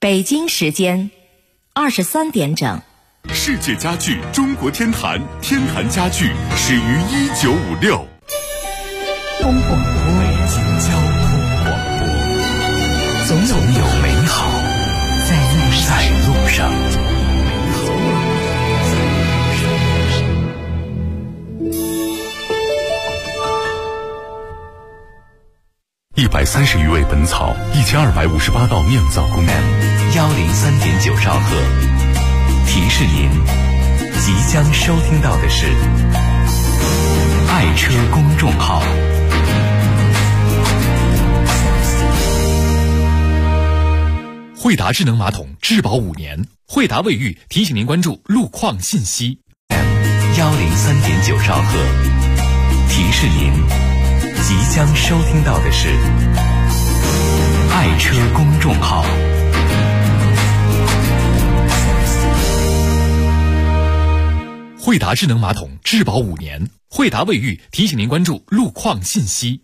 北京时间23点整。 世界家具中国天坛，天坛家具始于1956。 东广播， 北京交通广播， 总有美好在路上。130余味本草，1258道酿造工艺，103.9兆赫。提示您，即将收听到的是爱车公众号。 惠达智能马桶质保5年，惠达卫浴提醒您关注路况信息。 103.9兆赫。提示您，即将收听到的是爱车公众号。 惠达智能马桶质保5年，惠达卫浴提醒您关注路况信息。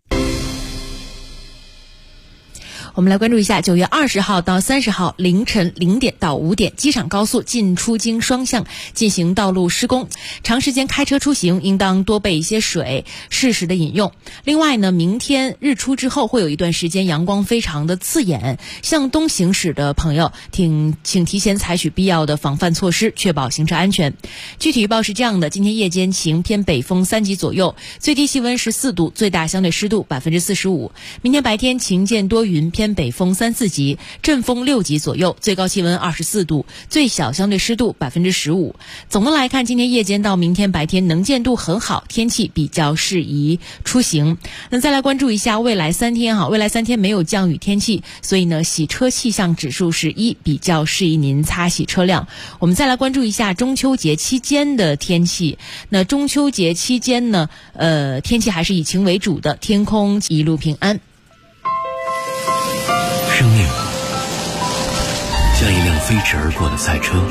我们来关注一下9月20号到30号凌晨0点到5点，机场高速进出京双向进行道路施工，长时间开车出行应当多备一些水，适时的饮用。另外呢，明天日出之后会有一段时间阳光非常的刺眼，向东行驶的朋友请提前采取必要的防范措施，确保行车安全。具体预报是这样的：今天夜间晴，偏北风3级左右，最低气温14度，最大相对湿度45%。明天白天晴间多云，偏北风3、4级，阵风6级左右，最高气温24度，最小相对湿度15%。总的来看，今天夜间到明天白天能见度很好，天气比较适宜出行。那再来关注一下未来3天未来3天没有降雨天气，所以呢，洗车气象指数是1，比较适宜您擦洗车辆。我们再来关注一下中秋节期间的天气。那中秋节期间呢，天气还是以晴为主的，天空一路平安。 生命像一辆飞驰而过的赛车，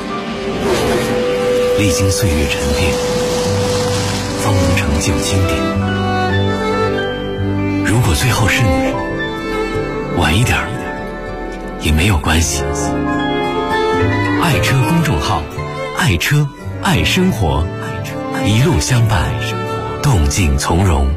历经岁月沉淀，方能成就经典。如果最后是你，晚一点也没有关系。爱车公众号，爱车爱生活，一路相伴，动静从容。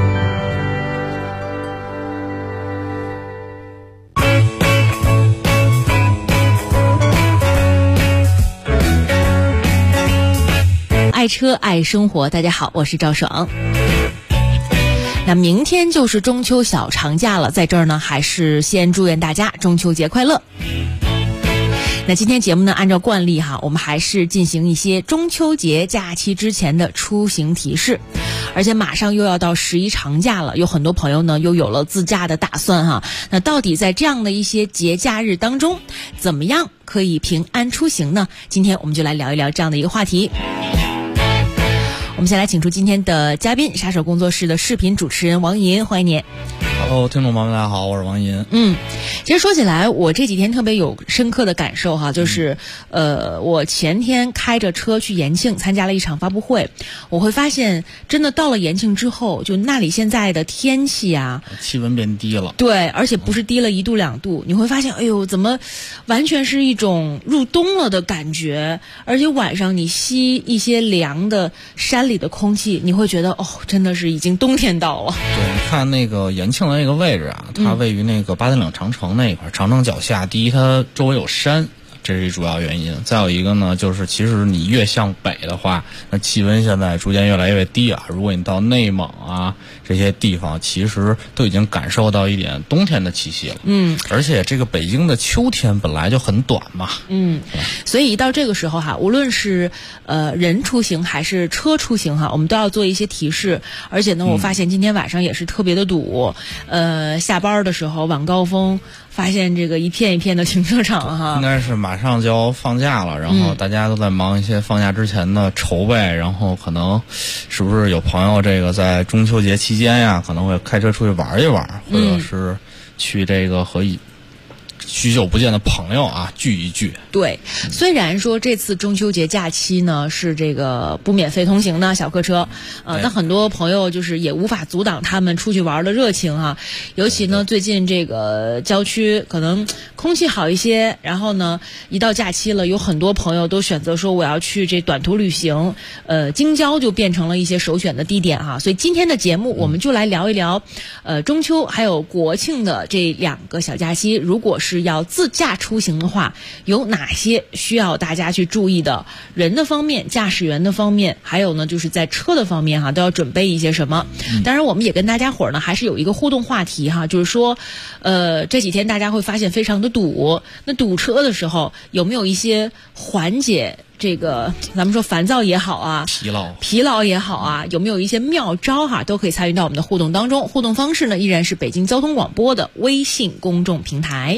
爱车爱生活，大家好，我是赵爽。那明天就是中秋小长假了，在这儿呢，还是先祝愿大家中秋节快乐。那今天节目呢，按照惯例我们还是进行一些中秋节假期之前的出行提示。而且马上又要到11长假了，有很多朋友呢又有了自驾的打算那到底在这样的一些节假日当中，怎么样可以平安出行呢？今天我们就来聊一聊这样的一个话题。我们先来请出今天的嘉宾，杀手工作室的视频主持人王银，欢迎你。 Hello， 听众朋友们大家好，我是王银。 其实说起来，我这几天特别有深刻的感受就是我前天开着车去延庆参加了一场发布会，我会发现真的到了延庆之后，就那里现在的天气气温变低了。 对，而且不是低了1度2度，你会发现哎呦，怎么完全是一种入冬了的感觉。而且晚上你吸一些凉的山里的空气，你会觉得真的是已经冬天到了。 对，你看那个延庆的那个位置它位于那个八达岭长城那一块，长城脚下，第一它周围有山，这是主要原因。再有一个呢，就是其实你越向北的话，那气温现在逐渐越来越低如果你到内蒙这些地方，其实都已经感受到一点冬天的气息了。而且这个北京的秋天本来就很短嘛。 所以一到这个时候无论是人出行还是车出行我们都要做一些提示。而且呢，我发现今天晚上也是特别的堵。下班的时候晚高峰，发现这个一片一片的停车场应该是马上就要放假了，然后大家都在忙一些放假之前的筹备，然后可能是不是有朋友这个在中秋节期间可能会开车出去玩一玩，或者是去这个和许久不见的朋友啊聚一聚。 对，虽然说这次中秋节假期呢是这个不免费通行的小客车，但很多朋友就是也无法阻挡他们出去玩的热情哈。尤其呢最近这个郊区可能空气好一些，然后呢一到假期了，有很多朋友都选择说我要去这短途旅行，京郊就变成了一些首选的地点哈。所以今天的节目我们就来聊一聊，中秋还有国庆的这2个小假期，如果是要自驾出行的话，有哪些需要大家去注意的？人的方面、驾驶员的方面，还有呢就是在车的方面哈，都要准备一些什么？当然，我们也跟大家伙儿呢还是有一个互动话题哈，就是说，这几天大家会发现非常的堵，那堵车的时候有没有一些缓解这个咱们说烦躁也好啊，疲劳也好啊，有没有一些妙招哈，都可以参与到我们的互动当中。互动方式呢依然是北京交通广播的微信公众平台。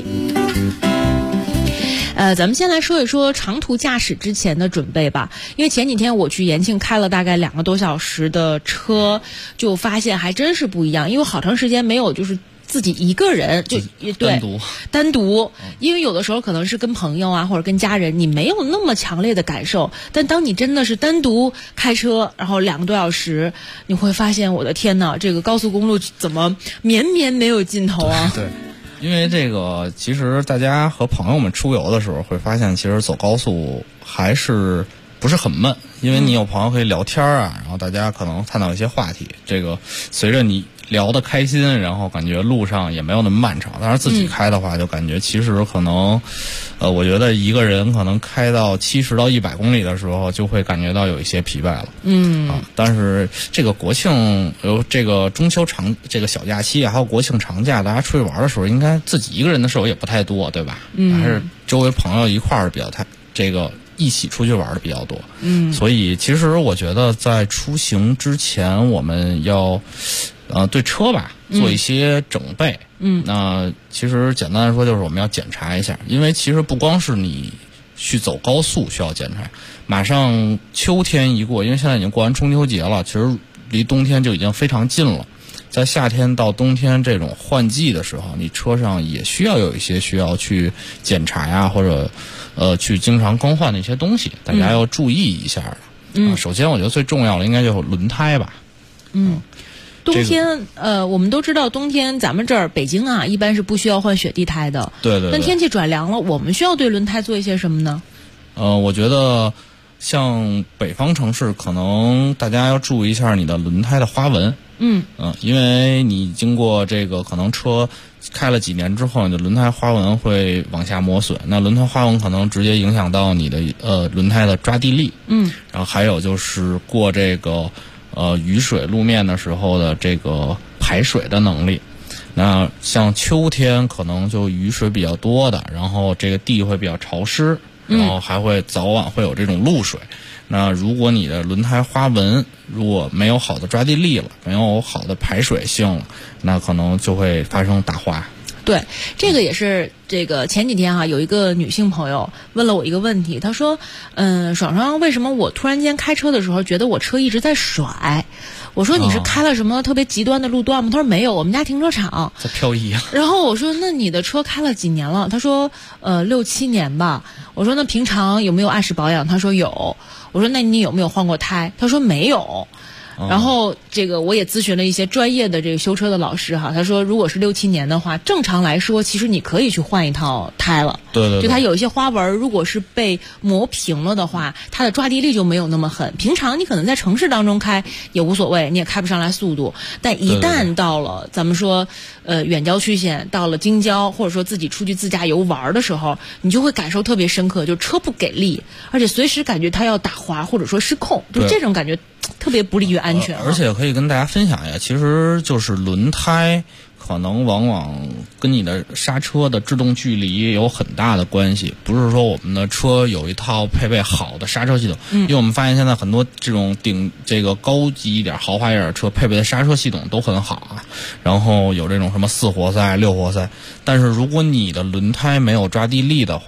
咱们先来说一说长途驾驶之前的准备吧，因为前几天我去延庆开了大概2个多小时的车，就发现还真是不一样，因为好长时间没有就是自己一个人就对单独，因为有的时候可能是跟朋友啊或者跟家人，你没有那么强烈的感受，但当你真的是单独开车，然后2个多小时，你会发现我的天哪，这个高速公路怎么绵绵没有尽头啊？ 对。因为这个，其实大家和朋友们出游的时候会发现，其实走高速还是不是很闷，因为你有朋友可以聊天啊，然后大家可能探讨一些话题。这个随着你聊得开心，然后感觉路上也没有那么漫长。当然自己开的话，就感觉其实可能，我觉得一个人可能开到70到100公里的时候，就会感觉到有一些疲惫了。但是这个国庆有这个中秋这个小假期啊，还有国庆长假，大家出去玩的时候，应该自己一个人的时候也不太多，对吧？还是周围朋友一块儿比较一起出去玩的比较多。所以其实我觉得在出行之前，我们要对车吧做一些整备。那其实简单来说就是我们要检查一下，因为其实不光是你去走高速需要检查，马上秋天一过，因为现在已经过完中秋节了，其实离冬天就已经非常近了。在夏天到冬天这种换季的时候，你车上也需要有一些需要去检查呀，或者去经常更换的一些东西，大家要注意一下的。首先我觉得最重要的应该就是轮胎吧。 冬天我们都知道冬天咱们这儿北京啊一般是不需要换雪地胎的。对。但天气转凉了，我们需要对轮胎做一些什么呢？ 我觉得像北方城市，可能大家要注意一下你的轮胎的花纹。因为你经过这个可能车开了几年之后，你的轮胎花纹会往下磨损，那轮胎花纹可能直接影响到你的轮胎的抓地力。然后还有就是过这个雨水路面的时候的这个排水的能力。那像秋天可能就雨水比较多的，然后这个地会比较潮湿，然后还会早晚会有这种露水。那如果你的轮胎花纹如果没有好的抓地力了，没有好的排水性了，那可能就会发生打滑。 对，这个也是这个前几天有一个女性朋友问了我一个问题，她说爽爽，为什么我突然间开车的时候觉得我车一直在甩？我说你是开了什么特别极端的路段吗？她说没有，我们家停车场在漂移啊。 然后我说那你的车开了几年了？她说6、7年吧。我说那平常有没有按时保养？她说有。我说那你有没有换过胎？她说没有。然后这个我也咨询了一些专业的这个修车的老师哈，他说如果是6、7年的话，正常来说其实你可以去换一套胎了。 对。 就它有一些花纹如果是被磨平了的话，它的抓地力就没有那么狠。平常你可能在城市当中开也无所谓，你也开不上来速度，但一旦到了咱们说远郊区县，到了京郊，或者说自己出去自驾游玩的时候，你就会感受特别深刻，就车不给力，而且随时感觉它要打滑或者说失控，就这种感觉特别不利于安全。 而且可以跟大家分享一下，其实就是轮胎可能往往跟你的刹车的制动距离有很大的关系。不是说我们的车有一套配备好的刹车系统，因为我们发现现在很多这种这个高级一点豪华一点的车配备的刹车系统都很好啊，然后有这种什么4活塞、6活塞，但是如果你的轮胎没有抓地力的话，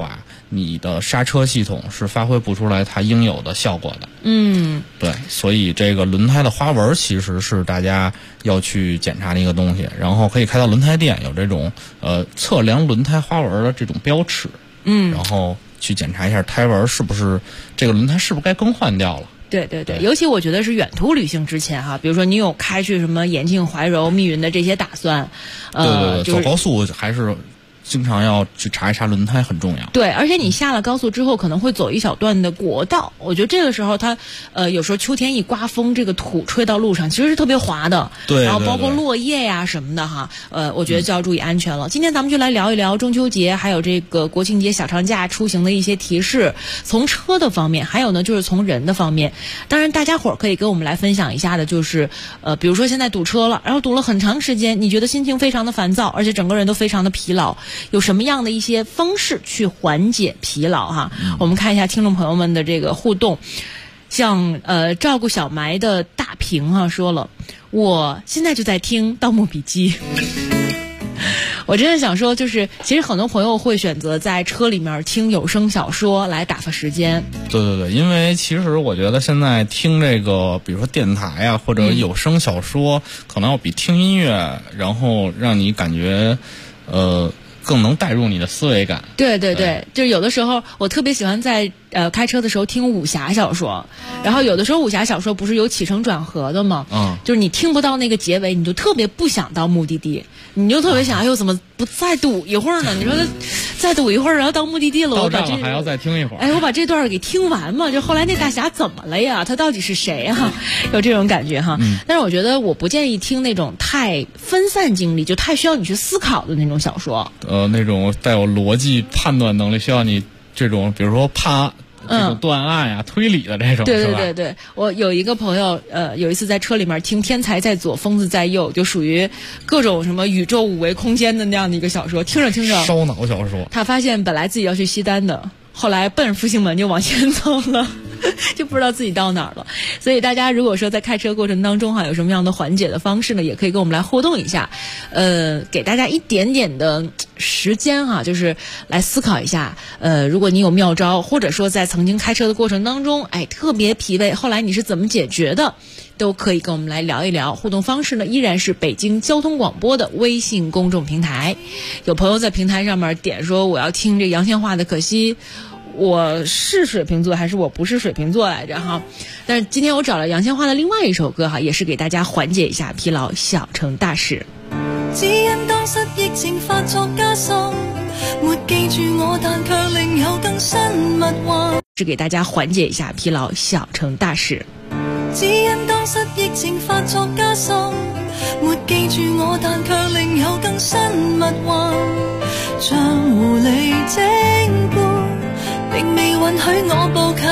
你的刹车系统是发挥不出来它应有的效果的。对，所以这个轮胎的花纹其实是大家要去检查的一个东西，然后可以开到轮胎店，有这种测量轮胎花纹的这种标尺，然后去检查一下胎纹是不是这个轮胎是不是该更换掉了。 对，尤其我觉得是远途旅行之前哈，比如说你有开去什么延庆、怀柔、密云的这些打算， 对，走高速还是经常要去查一查轮胎很重要。 对，而且你下了高速之后可能会走一小段的国道，我觉得这个时候它有时候秋天一刮风，这个土吹到路上其实是特别滑的。 对， 然后包括落叶呀什么的哈，我觉得就要注意安全了。今天咱们就来聊一聊中秋节还有这个国庆节小长假出行的一些提示，从车的方面，还有呢就是从人的方面。当然大家伙儿可以跟我们来分享一下的就是比如说现在堵车了，然后堵了很长时间，你觉得心情非常的烦躁，而且整个人都非常的疲劳，有什么样的一些方式去缓解疲劳哈？我们看一下听众朋友们的这个互动。像照顾小埋的大平哈说了，我现在就在听《盗墓笔记》。我真的想说，就是其实很多朋友会选择在车里面听有声小说来打发时间。对， 因为其实我觉得现在听这个，比如说电台啊，或者有声小说，可能要比听音乐，然后让你感觉更能带入你的思维感。对， 就是有的时候我特别喜欢在开车的时候听武侠小说，然后有的时候武侠小说不是有起承转合的吗？就是你听不到那个结尾，你就特别不想到目的地，你就特别想，哎呦怎么不再堵一会儿呢？你说再堵一会儿，然后到目的地了， 到站了还要再听一会儿。 哎，我把这段给听完嘛，就后来那大侠怎么了呀？他到底是谁啊？有这种感觉哈。但是我觉得我不建议听那种太分散精力，就太需要你去思考的那种小说。 那种带有逻辑判断能力，需要你这种，比如说这种断案呀、推理的这种。 对，我有一个朋友，有一次在车里面听《天才在左，疯子在右》，就属于各种什么宇宙五维空间的那样的一个小说，听着烧脑小说。 他发现本来自己要去西单的，后来奔复兴门就往前走了。就不知道自己到哪儿了。所以大家如果说在开车过程当中有什么样的缓解的方式呢，也可以跟我们来互动一下，给大家一点点的时间就是来思考一下，如果你有妙招，或者说在曾经开车的过程当中，特别疲惫，后来你是怎么解决的，都可以跟我们来聊一聊。互动方式呢，依然是北京交通广播的微信公众平台。有朋友在平台上面点说我要听这杨千嬅的，可惜我是水瓶座还是我不是水瓶座来着哈？但是今天我找了杨千嬅的另外一首歌也是给大家缓解一下疲劳，小成大事。 只因當失疫情發作加深，沒記住我，但卻另有更新密運。 是給大家緩解一下疲勞，小成大事。 只因當失疫情發作加深，沒記住我，但卻另有更新密運。像狐狸精般，並未允許我步近。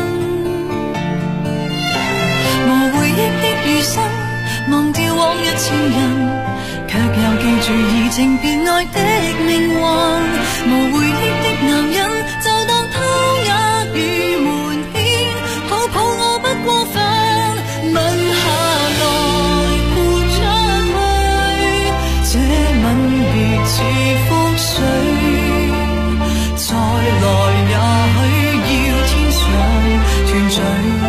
無回憶的餘生，忘掉往日情人。卻又記住移情別愛的命運，無回憶的男人就當他也與門牽，抱抱我不過分，吻下來潑出去，這吻別似覆水，再來也許要天上團聚。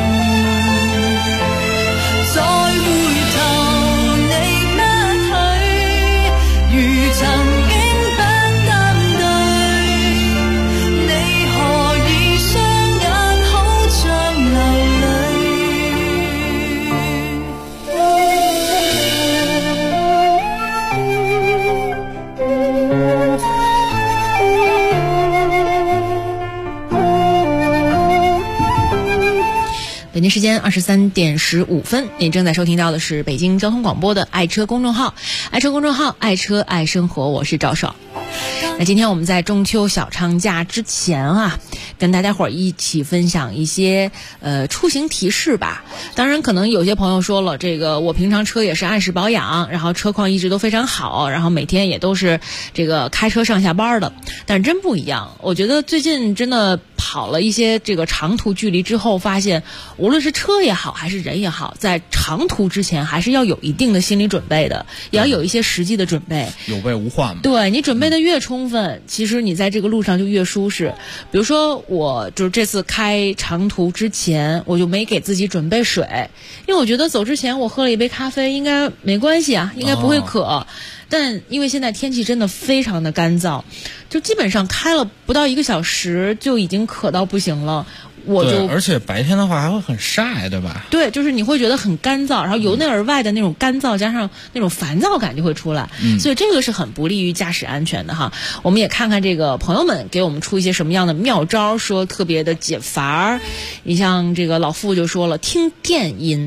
北京时间23点15分，您正在收听到的是北京交通广播的爱车公众号，爱车公众号，爱车爱生活，我是赵爽。那今天我们在中秋小长假之前跟大家伙一起分享一些出行提示吧。当然可能有些朋友说了，这个我平常车也是按时保养，然后车况一直都非常好，然后每天也都是这个开车上下班的。但是真不一样，我觉得最近真的跑了一些这个长途距离之后，发现无论是车也好还是人也好，在长途之前还是要有一定的心理准备的，也要有一些实际的准备。 有备无患嘛。 对，你准备备的越充分，其实你在这个路上就越舒适。比如说我就是这次开长途之前，我就没给自己准备水，因为我觉得走之前我喝了一杯咖啡应该没关系啊，应该不会渴。但因为现在天气真的非常的干燥，就基本上开了不到1个小时就已经渴到不行了。 对，而且白天的话还会很晒，对吧？ 对，就是你会觉得很干燥，然后由内而外的那种干燥加上那种烦躁感就会出来，所以这个是很不利于驾驶安全的哈。我们也看看这个朋友们给我们出一些什么样的妙招，说特别的解乏。你像这个老傅就说了，听电音。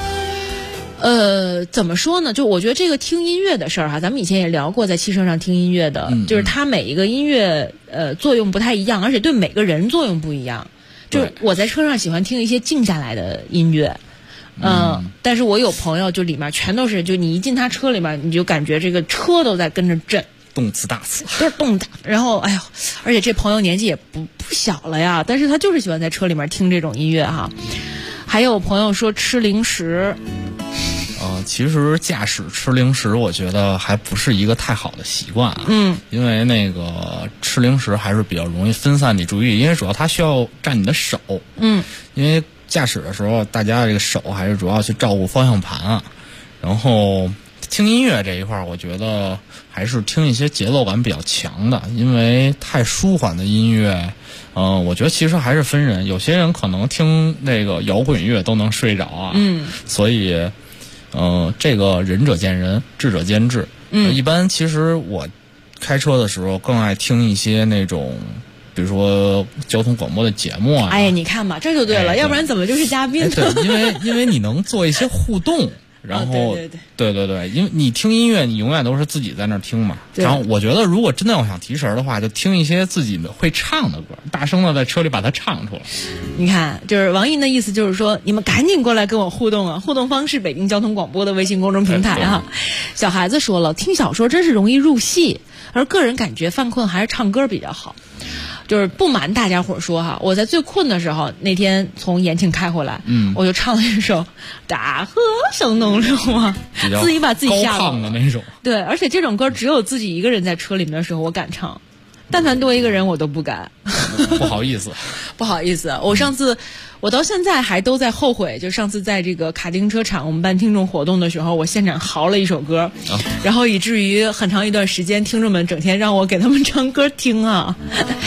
怎么说呢？就我觉得这个听音乐的事儿哈，咱们以前也聊过，在汽车上听音乐的，就是它每一个音乐作用不太一样，而且对每个人作用不一样。就是我在车上喜欢听一些静下来的音乐，但是我有朋友就里面全都是，就你一进他车里面，你就感觉这个车都在跟着震， 动次打次， 都是动的。然后哎呦，而且这朋友年纪也不小了呀，但是他就是喜欢在车里面听这种音乐哈。还有朋友说吃零食。 其实驾驶吃零食，我觉得还不是一个太好的习惯啊。因为那个吃零食还是比较容易分散你注意力，因为主要它需要占你的手。因为驾驶的时候，大家这个手还是主要去照顾方向盘啊。然后听音乐这一块，我觉得还是听一些节奏感比较强的，因为太舒缓的音乐。我觉得其实还是分人，有些人可能听那个摇滚乐都能睡着啊。所以。这个仁者见仁，智者见智。一般其实我开车的时候更爱听一些那种，比如说交通广播的节目啊。 哎呀，你看吧，这就对了，要不然怎么就是嘉宾呢？ 对，因为你能做一些互动。然后，对，因为你听音乐，你永远都是自己在那儿听嘛。然后我觉得，如果真的要想提神的话，就听一些自己会唱的歌，大声的在车里把它唱出来。 你看，就是王毅的意思，就是说你们赶紧过来跟我互动啊！互动方式：北京交通广播的微信公众平台啊。小孩子说了，听小说真是容易入戏，而个人感觉犯困还是唱歌比较好。就是不瞒大家伙说哈，我在最困的时候，那天从延庆开回来，我就唱了一首《大河向东流》啊，自己把自己吓到的那种。对， 而且这种歌只有自己一个人在车里面的时候我敢唱，但凡多一个人我都不敢。 不好意思， 不好意思，我到现在还都在后悔，就上次在这个卡丁车场我们办听众活动的时候，我现场嚎了一首歌，然后以至于很长一段时间听众们整天让我给他们唱歌听啊。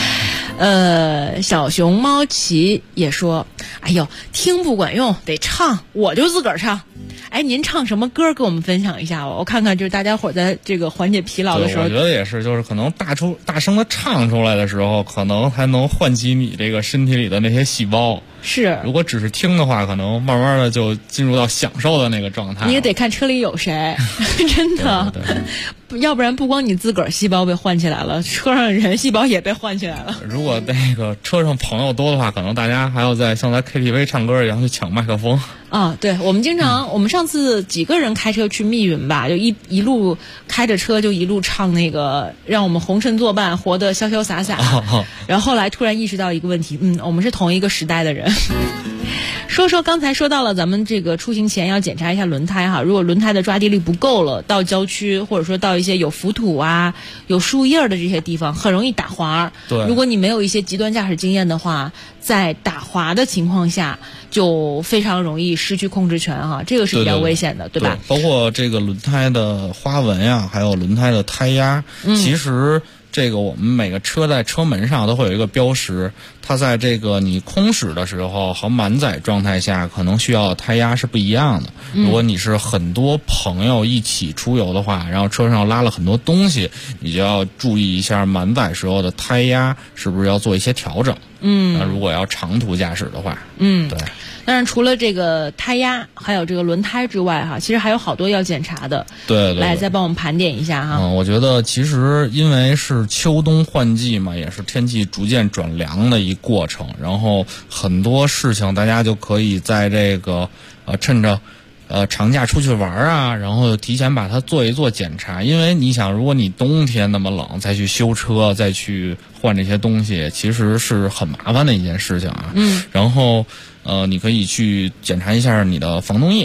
小熊猫奇也说，哎呦，听不管用，得唱，我就自个儿唱。哎，您唱什么歌给我们分享一下吧？我看看，就是大家伙在这个缓解疲劳的时候， 我觉得也是，就是可能大声的唱出来的时候，可能还能唤起你这个身体里的那些细胞。 是， 如果只是听的话，可能慢慢的就进入到享受的那个状态。 你也得看车里有谁，真的， 对， 要不然不光你自个儿细胞被唤起来了，车上人细胞也被唤起来了。 如果那个车上朋友多的话，可能大家还要像在 KTV 唱歌一样去抢麦克风。 对，我们上次几个人开车去密云吧，就一路开着车就一路唱那个让我们红尘作伴，活得潇潇洒洒。然后后来突然意识到一个问题，我们是同一个时代的人。说刚才说到了，咱们这个出行前要检查一下轮胎哈。如果轮胎的抓地力不够了，到郊区或者说到一些有浮土啊、有树叶的这些地方，很容易打滑。 对， 如果你没有一些极端驾驶经验的话，在打滑的情况下，就非常容易失去控制权哈，这个是比较危险的， 对吧？ 包括这个轮胎的花纹呀，还有轮胎的胎压，其实。这个我们每个车在车门上都会有一个标识，它在这个你空驶的时候和满载状态下可能需要的胎压是不一样的。如果你是很多朋友一起出游的话，然后车上拉了很多东西，你就要注意一下满载时候的胎压是不是要做一些调整。那如果要长途驾驶的话，对。 但是除了这个胎压还有这个轮胎之外哈，其实还有好多要检查的。 对， 来再帮我们盘点一下哈。 我觉得其实因为是秋冬换季嘛，也是天气逐渐转凉的一过程，然后很多事情大家就可以在这个趁着长假出去玩啊，然后提前把它做一做检查。因为你想，如果你冬天那么冷再去修车再去换这些东西，其实是很麻烦的一件事情啊。然后你可以去检查一下你的防冻液，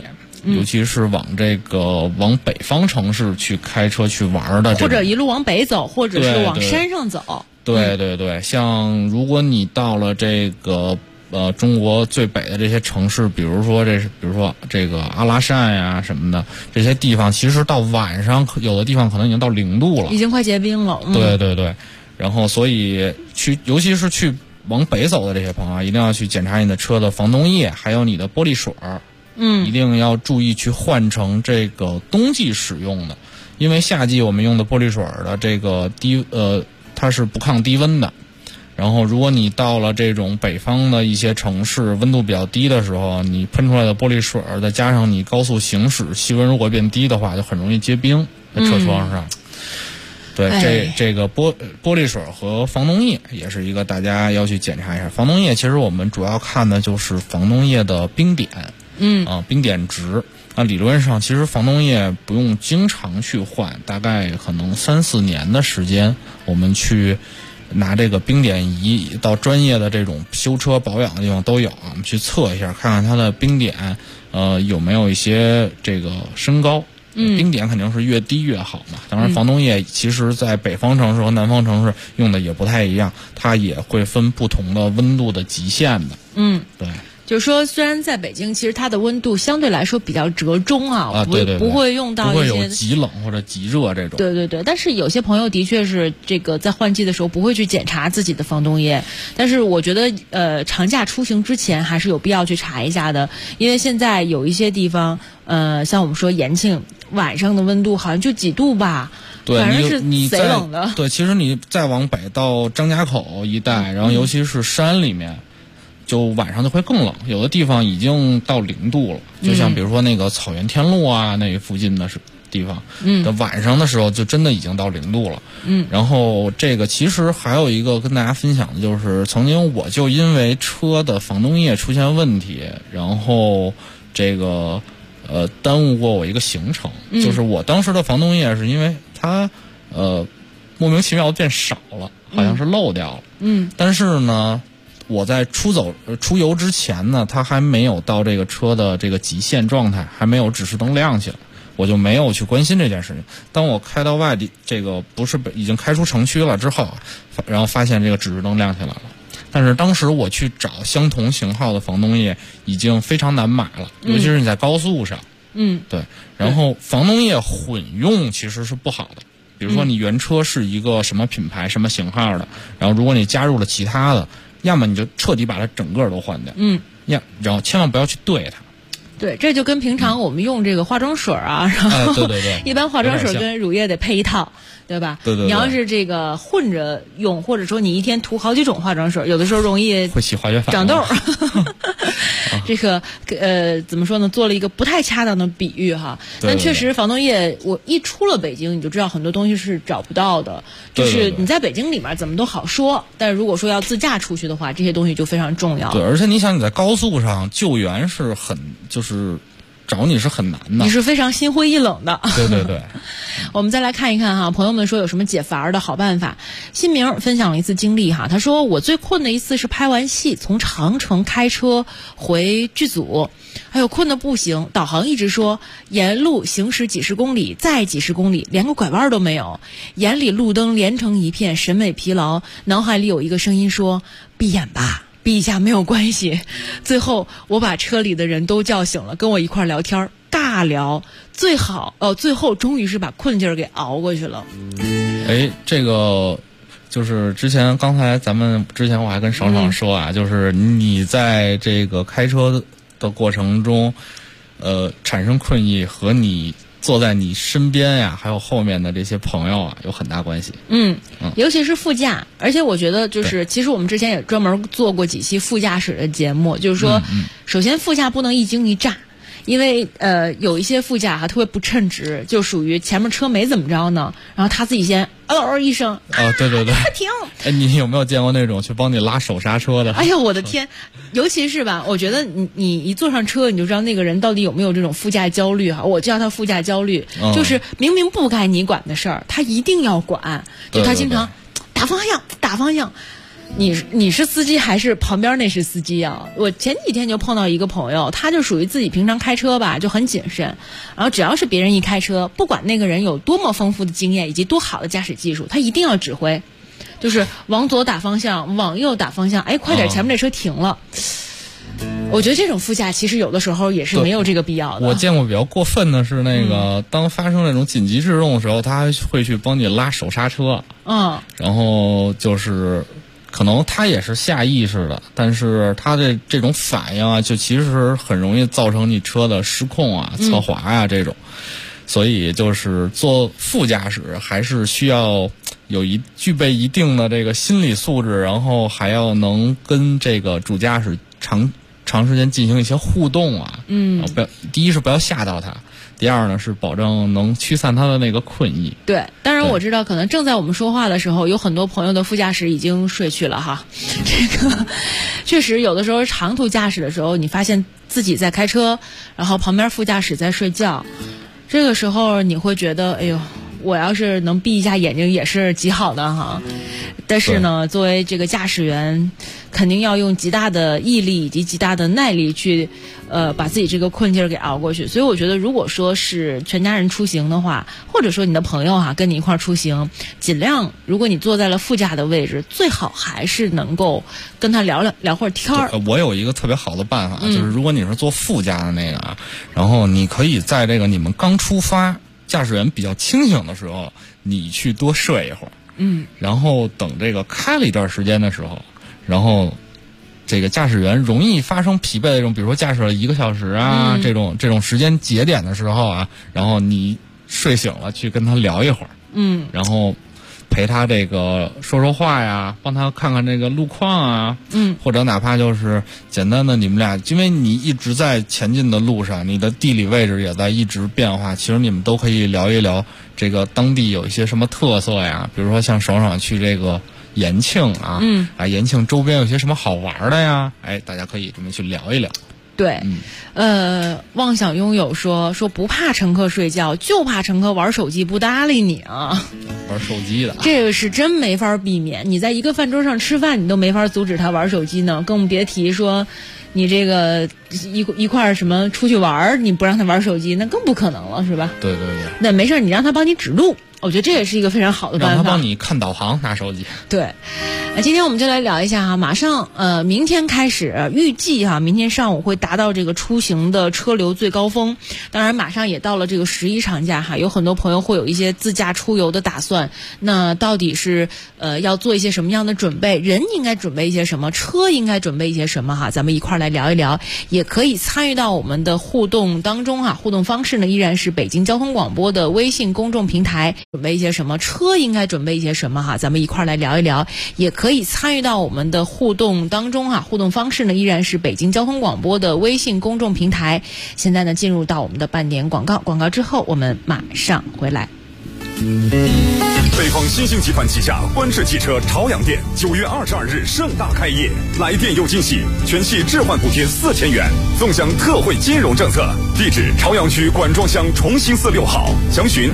尤其是往北方城市去开车去玩的， 或者一路往北走，或者是往山上走。 对对对，像如果你到了这个中国最北的这些城市，比如说这个阿拉善呀什么的这些地方，其实到晚上有的地方可能已经到0度了， 已经快结冰了。 对对对，然后所以尤其是去往北走的这些朋友啊，一定要去检查你的车的防冻液，还有你的玻璃水儿。一定要注意去换成这个冬季使用的，因为夏季我们用的玻璃水的这个它是不抗低温的。然后如果你到了这种北方的一些城市，温度比较低的时候，你喷出来的玻璃水再加上你高速行驶，气温如果变低的话，就很容易结冰在车窗上。对，这个玻璃水和防冻液也是一个大家要去检查一下。防冻液其实我们主要看的就是防冻液的冰点。冰点值。那理论上其实防冻液不用经常去换，大概可能3-4年的时间，我们去拿这个冰点仪到专业的这种修车保养的地方都有啊，我们去测一下，看看它的冰点有没有一些这个升高。冰点肯定是越低越好嘛。当然防冻液其实在北方城市和南方城市用的也不太一样，它也会分不同的温度的极限的。对。 就是说，虽然在北京，其实它的温度相对来说比较折中啊， 对， 不会用到一些， 不会有极冷或者极热这种。 对对对，但是有些朋友的确是这个在换季的时候不会去检查自己的防冻液，但是我觉得长假出行之前还是有必要去查一下的，因为现在有一些地方，像我们说延庆晚上的温度好像就几度吧。 对， 反正是贼冷的。 对，其实你再往北到张家口一带，然后尤其是山里面。就晚上就会更冷，有的地方已经到0度了，就像比如说那个草原天路啊，那附近的地方，晚上的时候就真的已经到0度了。然后这个其实还有一个跟大家分享的就是，曾经我就因为车的防冻液出现问题，然后这个耽误过我一个行程，就是我当时的防冻液是因为它莫名其妙变少了，好像是漏掉了。但是呢。我在出游之前呢，它还没有到这个车的这个极限状态，还没有指示灯亮起来，我就没有去关心这件事情。当我开到外地，这个不是已经开出城区了之后，然后发现这个指示灯亮起来了。但是当时我去找相同型号的防冻液已经非常难买了，尤其是你在高速上。对。然后防冻液混用其实是不好的。比如说你原车是一个什么品牌、什么型号的，然后如果你加入了其他的。要么你就彻底把它整个都换掉，然后千万不要去对它。 对，这就跟平常我们用这个化妆水啊，然后对， 一般化妆水跟乳液得配一套，对吧？ 对。 你要是这个混着用，或者说你一天涂好几种化妆水，有的时候容易会起化学反应， 长痘。这个怎么说呢？做了一个不太恰当的比喻哈。但确实防冻液，我一出了北京，你就知道很多东西是找不到的。就是你在北京里面怎么都好说，但是如果说要自驾出去的话，这些东西就非常重要。 对，而且你想你在高速上救援是就是找你是很难的， 你是非常心灰意冷的。 对。 我们再来看一看哈，朋友们说有什么解乏的好办法。新明分享了一次经历哈，他说我最困的一次是拍完戏从长城开车回剧组，还有困得不行，导航一直说沿路行驶几十公里再几十公里，连个拐弯都没有，眼里路灯连成一片，审美疲劳，脑海里有一个声音说闭眼吧，闭一下没有关系。最后我把车里的人都叫醒了，跟我一块聊天尬聊，最后终于是把困劲儿给熬过去了。 这个就是刚才我还跟省长说啊，就是你在这个开车的过程中产生困意和你坐在你身边呀，还有后面的这些朋友啊，有很大关系。 尤其是副驾，而且我觉得其实我们之前也专门做过几期副驾驶的节目，就是说，首先副驾不能一惊一乍。因为有一些副驾特别不称职，就属于前面车没怎么着呢，然后他自己先一声对， 停。 你有没有见过那种去帮你拉手刹车的？ 哎呦我的天！尤其是吧，我觉得你一坐上车，你就知道那个人到底有没有这种副驾焦虑哈。我叫他副驾焦虑，就是明明不该你管的事儿，他一定要管，就他经常打方向。 你是司机还是旁边那是司机啊？我前几天就碰到一个朋友，他就属于自己平常开车吧就很谨慎，然后只要是别人一开车，不管那个人有多么丰富的经验以及多好的驾驶技术，他一定要指挥，就是往左打方向，往右打方向，哎，快点，前面这车停了。我觉得这种副驾其实有的时候也是没有这个必要的。 我见过比较过分的是那个，当发生那种紧急制动的时候，他还会去帮你拉手刹车。然后就是可能他也是下意识的，但是他的这种反应啊，就其实很容易造成你车的失控啊、侧滑啊这种。所以就是做副驾驶还是需要具备一定的这个心理素质，然后还要能跟这个主驾驶长时间进行一些互动啊。第一是不要吓到他，第二呢是保证能驱散他的那个困意。 对，当然我知道可能正在我们说话的时候，有很多朋友的副驾驶已经睡去了哈。这个确实有的时候长途驾驶的时候，你发现自己在开车，然后旁边副驾驶在睡觉，这个时候你会觉得，哎呦，我要是能闭一下眼睛也是极好的哈。但是呢，作为这个驾驶员，肯定要用极大的毅力以及极大的耐力去，把自己这个困劲儿给熬过去。所以我觉得，如果说是全家人出行的话，或者说你的朋友跟你一块儿出行，尽量如果你坐在了副驾的位置，最好还是能够跟他聊会儿天儿。 我有一个特别好的办法，就是如果你是坐副驾的那个啊，然后你可以在这个你们刚出发，驾驶员比较清醒的时候，你去多睡一会儿。然后等这个开了一段时间的时候，然后这个驾驶员容易发生疲惫的这种，比如说驾驶了1个小时啊，这种时间节点的时候啊，然后你睡醒了去跟他聊一会儿，然后陪他这个说话呀，帮他看看这个路况啊，或者哪怕就是简单的你们俩，因为你一直在前进的路上，你的地理位置也在一直变化，其实你们都可以聊一聊这个当地有一些什么特色呀，比如说像爽爽去这个延庆啊，延庆周边有些什么好玩的呀，大家可以这么去聊一聊。 对，妄想拥有说不怕乘客睡觉，就怕乘客玩手机不搭理你啊！ 玩手机的， 这个是真没法避免。你在一个饭桌上吃饭，你都没法阻止他玩手机呢，更别提说你这个一块什么出去玩，你不让他玩手机，那更不可能了，是吧？ 对对对。 那没事，你让他帮你指路，我觉得这也是一个非常好的办法。 让他帮你看导航，拿手机。 对。今天我们就来聊一下马上明天开始，预计明天上午会达到这个出行的车流最高峰。当然马上也到了这个11长假有很多朋友会有一些自驾出游的打算。那到底是要做一些什么样的准备？人应该准备一些什么？车应该准备一些什么咱们一块来聊一聊，也可以参与到我们的互动当中互动方式呢依然是北京交通广播的微信公众平台。准备一些什么？车应该准备一些什么咱们一块来聊一聊，也可以参与到我们的互动当中互动方式呢依然是北京交通广播的微信公众平台。现在呢进入到我们的半点广告之后，我们马上回来。 北方新兴集团旗下观致汽车朝阳店9月22日盛大开业，来店有惊喜，全系置换补贴4000元，纵享特惠金融政策。地址：朝阳区管庄乡重兴寺6号，详询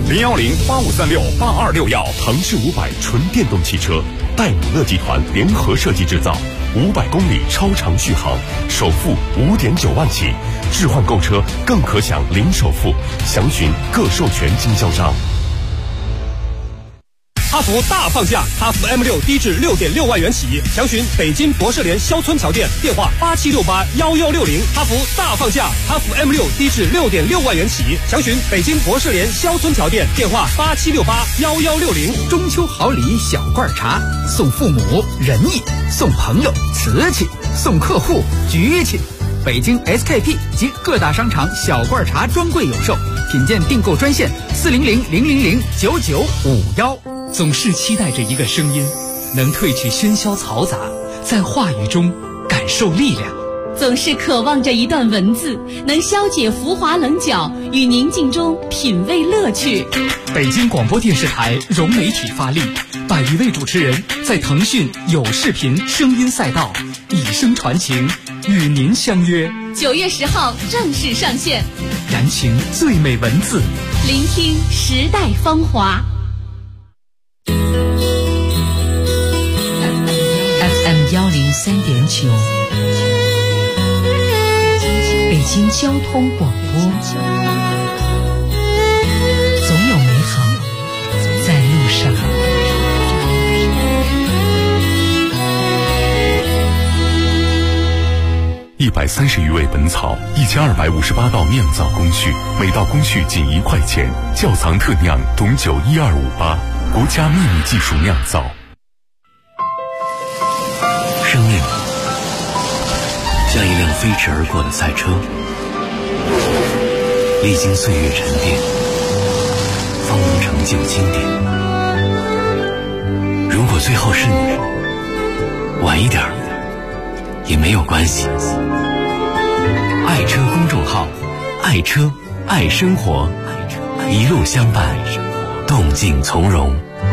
01085368261。腾势500纯电动汽车，戴姆勒集团联合设计制造，500公里超长续航，首付5.9万起，置换购车更可享零首付，详询各授权经销商。 哈弗大放价，哈弗 M6 低至6.6万元起，详询北京博士联肖村桥店，电话87681160。哈弗大放价，哈弗 M6 低至6.6万元起，详询北京博士联肖村桥店，电话87681160。 中秋好礼小罐茶，送父母仁义，送朋友瓷器，送客户局气。北京 SKP 及各大商场小罐茶专柜有售，品鉴订购专线40000009951。总是期待着一个声音，能褪去喧嚣嘈杂，在话语中感受力量。 总是渴望着一段文字，能消解浮华棱角，与宁静中品味乐趣。 北京广播电视台融媒体发力，100余位主持人在腾讯有视频声音赛道以声传情，与您相约。 9月10号正式上线， 燃情最美文字， 聆听时代芳华。 FM 103.9，北京交通广播，总有美好在路上。 130余味本草，1258道酿造工序，每道工序仅1块钱。窖藏特酿董酒12588，国家秘密技术酿造。 生命像一辆飞驰而过的赛车，历经岁月沉淀，方能成就经典。如果最后是你，晚一点也没有关系。爱车公众号，爱车爱生活，一路相伴，动静从容。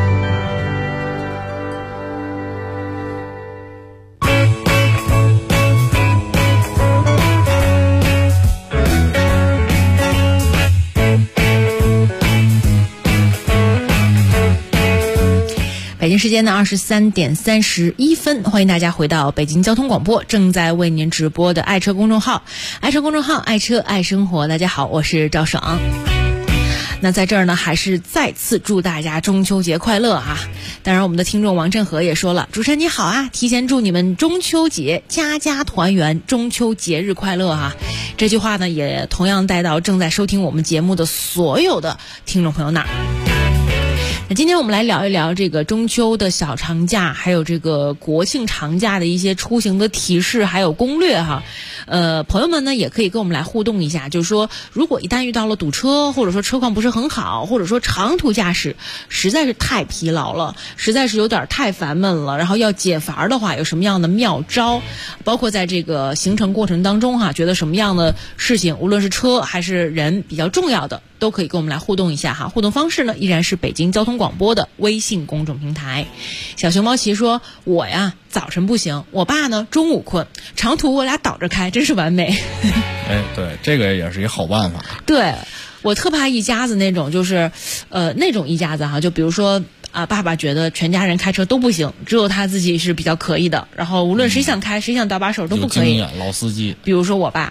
北京时间的23点31分，欢迎大家回到北京交通广播，正在为您直播的爱车公众号，爱车公众号，爱车爱生活。大家好，我是赵爽。那在这儿呢，还是再次祝大家中秋节快乐啊！当然，我们的听众王振和也说了，主持人你好啊，提前祝你们中秋节家家团圆，中秋节日快乐啊！这句话呢，也同样带到正在收听我们节目的所有的听众朋友那儿。那今天我们来聊一聊这个中秋的小长假，还有这个国庆长假的一些出行的提示还有攻略哈。朋友们呢也可以跟我们来互动一下，就是说如果一旦遇到了堵车，或者说车况不是很好，或者说长途驾驶实在是太疲劳了，实在是有点太烦闷了，然后要解乏的话，有什么样的妙招？包括在这个行程过程当中哈，觉得什么样的事情，无论是车还是人比较重要的，都可以跟我们来互动一下哈。互动方式呢依然是北京交通广播的微信公众平台。小熊猫奇说，我呀早晨不行，我爸呢中午困，长途我俩倒着开，真是完美。 哎，对，这个也是一好办法。 对，我特怕一家子那种，就是那种一家子哈，就比如说爸爸觉得全家人开车都不行，只有他自己是比较可以的，然后无论谁想开，谁想搭把手都不可以。 老司机， 比如说我爸，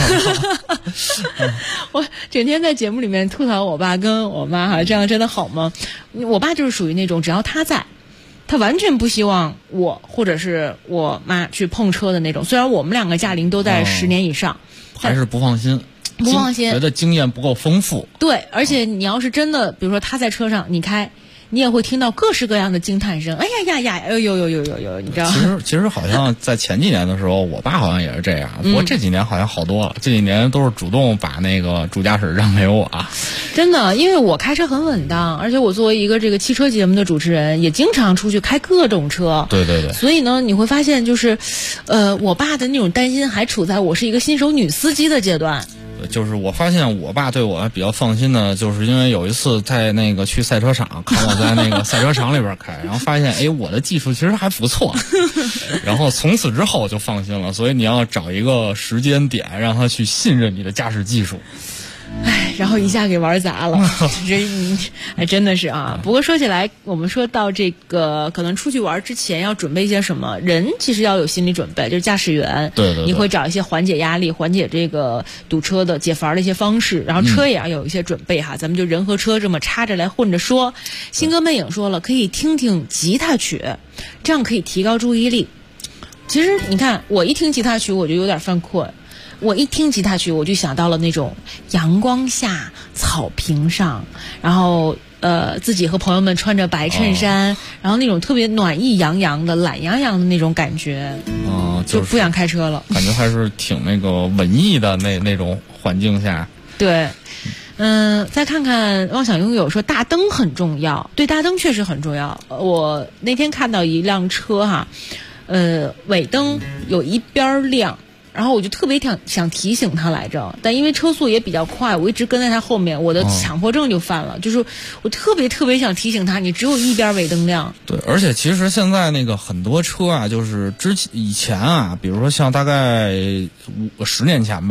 我整天在节目里面吐槽我爸跟我妈哈，这样真的好吗？我爸就是属于那种只要他在，他完全不希望我或者是我妈去碰车的那种。虽然我们两个驾龄都在10年以上， 还是不放心。 不放心， 觉得经验不够丰富。 对，而且你要是真的，比如说他在车上，你开，你也会听到各式各样的惊叹声。哎呀呀呀，哎呦呦呦呦呦，你知道？ 其实好像在前几年的时候，我爸好像也是这样。不过这几年好像好多了，这几年都是主动把那个主驾驶让给我啊。 真的，因为我开车很稳当，而且我作为一个这个汽车节目的主持人，也经常出去开各种车。 对对对。 所以呢，你会发现就是，我爸的那种担心还处在我是一个新手女司机的阶段。 就是我发现我爸对我比较放心的，就是因为有一次在那个去赛车场看我在那个赛车场里边开，然后发现哎我的技术其实还不错，然后从此之后就放心了。所以你要找一个时间点让他去信任你的驾驶技术。 哎，然后一下给玩砸了，这还真的是啊。不过说起来，我们说到这个，可能出去玩之前要准备一些什么？人其实要有心理准备，就是驾驶员， 对， 你会找一些缓解压力、缓解这个堵车的解乏的一些方式，然后车也要有一些准备哈。咱们就人和车这么插着来混着说。新歌魅影说了，可以听听吉他曲，这样可以提高注意力。其实你看，我一听吉他曲我就有点犯困。我一听吉他曲，我就想到了那种阳光下草坪上，然后自己和朋友们穿着白衬衫，然后那种特别暖意洋洋的、懒洋洋的那种感觉，就不想开车了。 感觉还是挺那个文艺的那种环境下。 对，再看看妄想拥有说大灯很重要，对，大灯确实很重要。我那天看到一辆车哈，尾灯有一边亮。然后我就特别想提醒他来着，但因为车速也比较快，我一直跟在他后面，我的强迫症就犯了，就是我特别想提醒他，你只有一边尾灯亮。 对，而且其实现在那个很多车啊，就是以前啊，比如说像大概10年前吧，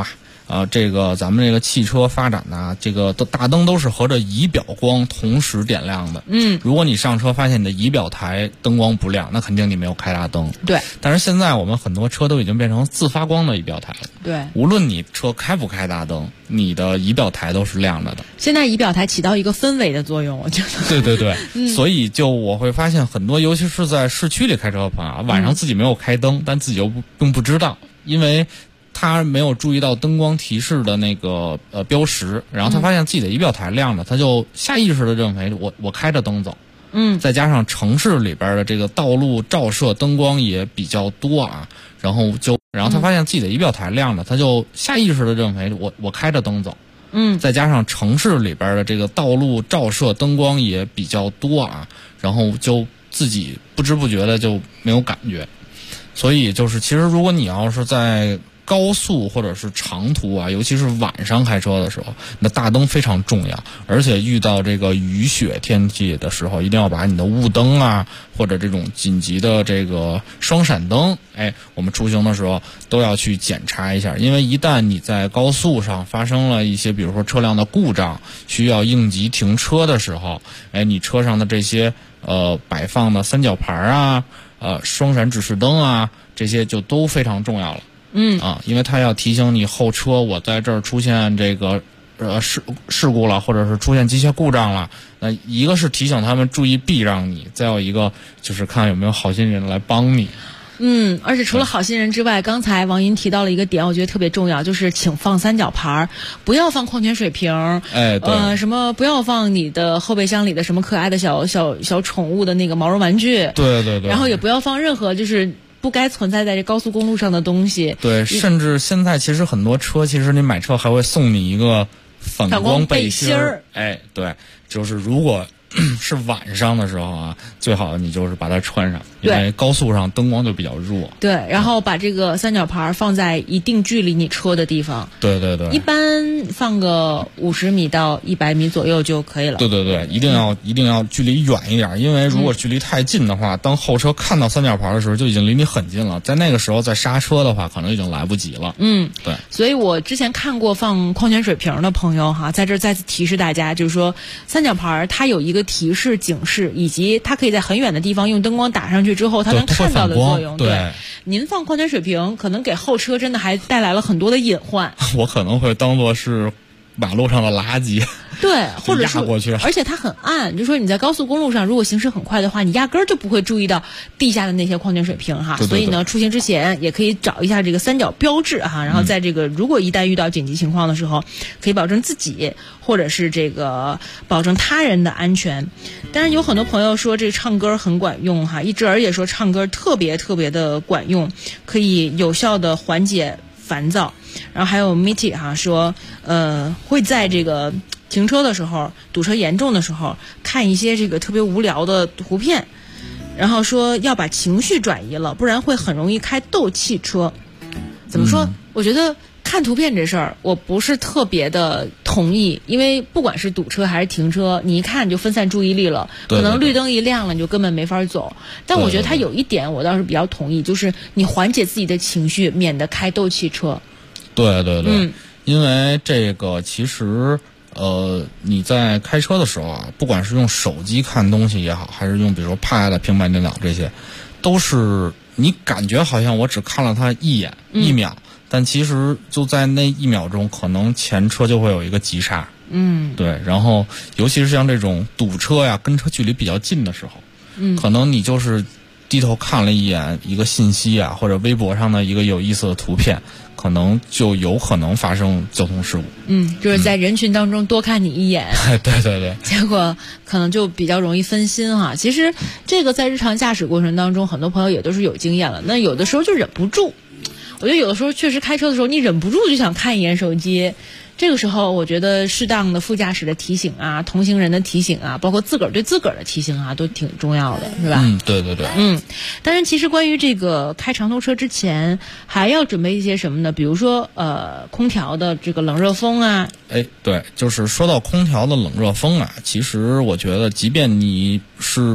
这个咱们这个汽车发展呢，这个大灯都是和着仪表光同时点亮的。如果你上车发现你的仪表台灯光不亮，那肯定你没有开大灯。 对。 但是现在我们很多车都已经变成自发光的仪表台了。 对。 无论你车开不开大灯，你的仪表台都是亮着的。 现在仪表台起到一个氛围的作用，我觉得。 对。所以就我会发现很多，尤其是在市区里开车的朋友，晚上自己没有开灯，但自己又并不知道，因为他没有注意到灯光提示的那个标识，然后他发现自己的仪表台亮着，他就下意识的认为我开着灯走。再加上城市里边的这个道路照射灯光也比较多啊，然后他发现自己的仪表台亮着，他就下意识的认为我开着灯走。再加上城市里边的这个道路照射灯光也比较多啊，然后就自己不知不觉的就没有感觉。所以就是其实如果你要是在高速或者是长途啊，尤其是晚上开车的时候，那大灯非常重要。而且遇到这个雨雪天气的时候，一定要把你的雾灯啊，或者这种紧急的这个双闪灯，我们出行的时候都要去检查一下。因为一旦你在高速上发生了一些比如说车辆的故障，需要应急停车的时候，你车上的这些摆放的三角牌啊，双闪指示灯啊，这些就都非常重要了。因为它要提醒你后车，我在这儿出现这个事故了，或者是出现机械故障了。那一个是提醒他们注意避让你，再有一个就是看有没有好心人来帮你。 而且除了好心人之外，刚才王银提到了一个点，我觉得特别重要，就是请放三角牌，不要放矿泉水瓶，什么不要放你的后备箱里的什么可爱的小宠物的那个毛绒玩具， 对， 然后也不要放任何就是不该存在在这高速公路上的东西。 对，甚至现在其实很多车，其实你买车还会送你一个反光背心儿。对，就是如果是晚上的时候啊，最好你就是把它穿上，因为高速上灯光就比较弱。 对，然后把这个三角牌放在一定距离你车的地方。 对， 一般放个50米到100米左右就可以了。 对，一定要距离远一点，因为如果距离太近的话，当后车看到三角牌的时候，就已经离你很近了，在那个时候再刹车的话，可能已经来不及了。对。 所以我之前看过放矿泉水瓶的朋友哈，在这再次提示大家，就是说三角牌它有一个提示警示，以及它可以在很远的地方用灯光打上去之后它能看到的作用。对，您放矿泉水瓶可能给后车真的还带来了很多的隐患。 我可能会当作是马路上的垃圾。 对，或者是压过去， 而且它很暗，就说你在高速公路上如果行驶很快的话，你压根儿就不会注意到地下的那些矿泉水瓶哈。所以呢，出行之前也可以找一下这个三角标志哈，然后在这个如果一旦遇到紧急情况的时候，可以保证自己或者是这个保证他人的安全。当然有很多朋友说这唱歌很管用哈，一直儿也说唱歌特别的管用，可以有效的缓解烦躁。然后还有 Mitty 哈说，会在这个停车的时候，堵车严重的时候，看一些这个特别无聊的图片，然后说要把情绪转移了，不然会很容易开斗气车。怎么说？我觉得看图片这事儿，我不是特别的同意，因为不管是堵车还是停车，你一看你就分散注意力了，可能绿灯一亮了，你就根本没法走。但我觉得它有一点我倒是比较同意，就是你缓解自己的情绪，免得开斗气车。 对，因为这个其实你在开车的时候啊，不管是用手机看东西也好，还是用比如说 Pad、平板电脑这些，都是你感觉好像我只看了它一眼、1秒，但其实就在那1秒钟，可能前车就会有一个急刹。对，然后尤其是像这种堵车呀，跟车距离比较近的时候，可能你就是低头看了一眼一个信息啊，或者微博上的一个有意思的图片，可能就有可能发生交通事故。 就是在人群当中多看你一眼。 对， 结果可能就比较容易分心哈。其实这个在日常驾驶过程当中，很多朋友也都是有经验了。那有的时候就忍不住，我觉得有的时候确实开车的时候，你忍不住就想看一眼手机。这个时候我觉得适当的副驾驶的提醒啊，同行人的提醒啊，包括自个儿对自个儿的提醒啊，都挺重要的，是吧？ 对。 当然其实关于这个开长途车之前还要准备一些什么呢？比如说空调的这个冷热风啊。对， 就是说到空调的冷热风啊，其实我觉得即便你是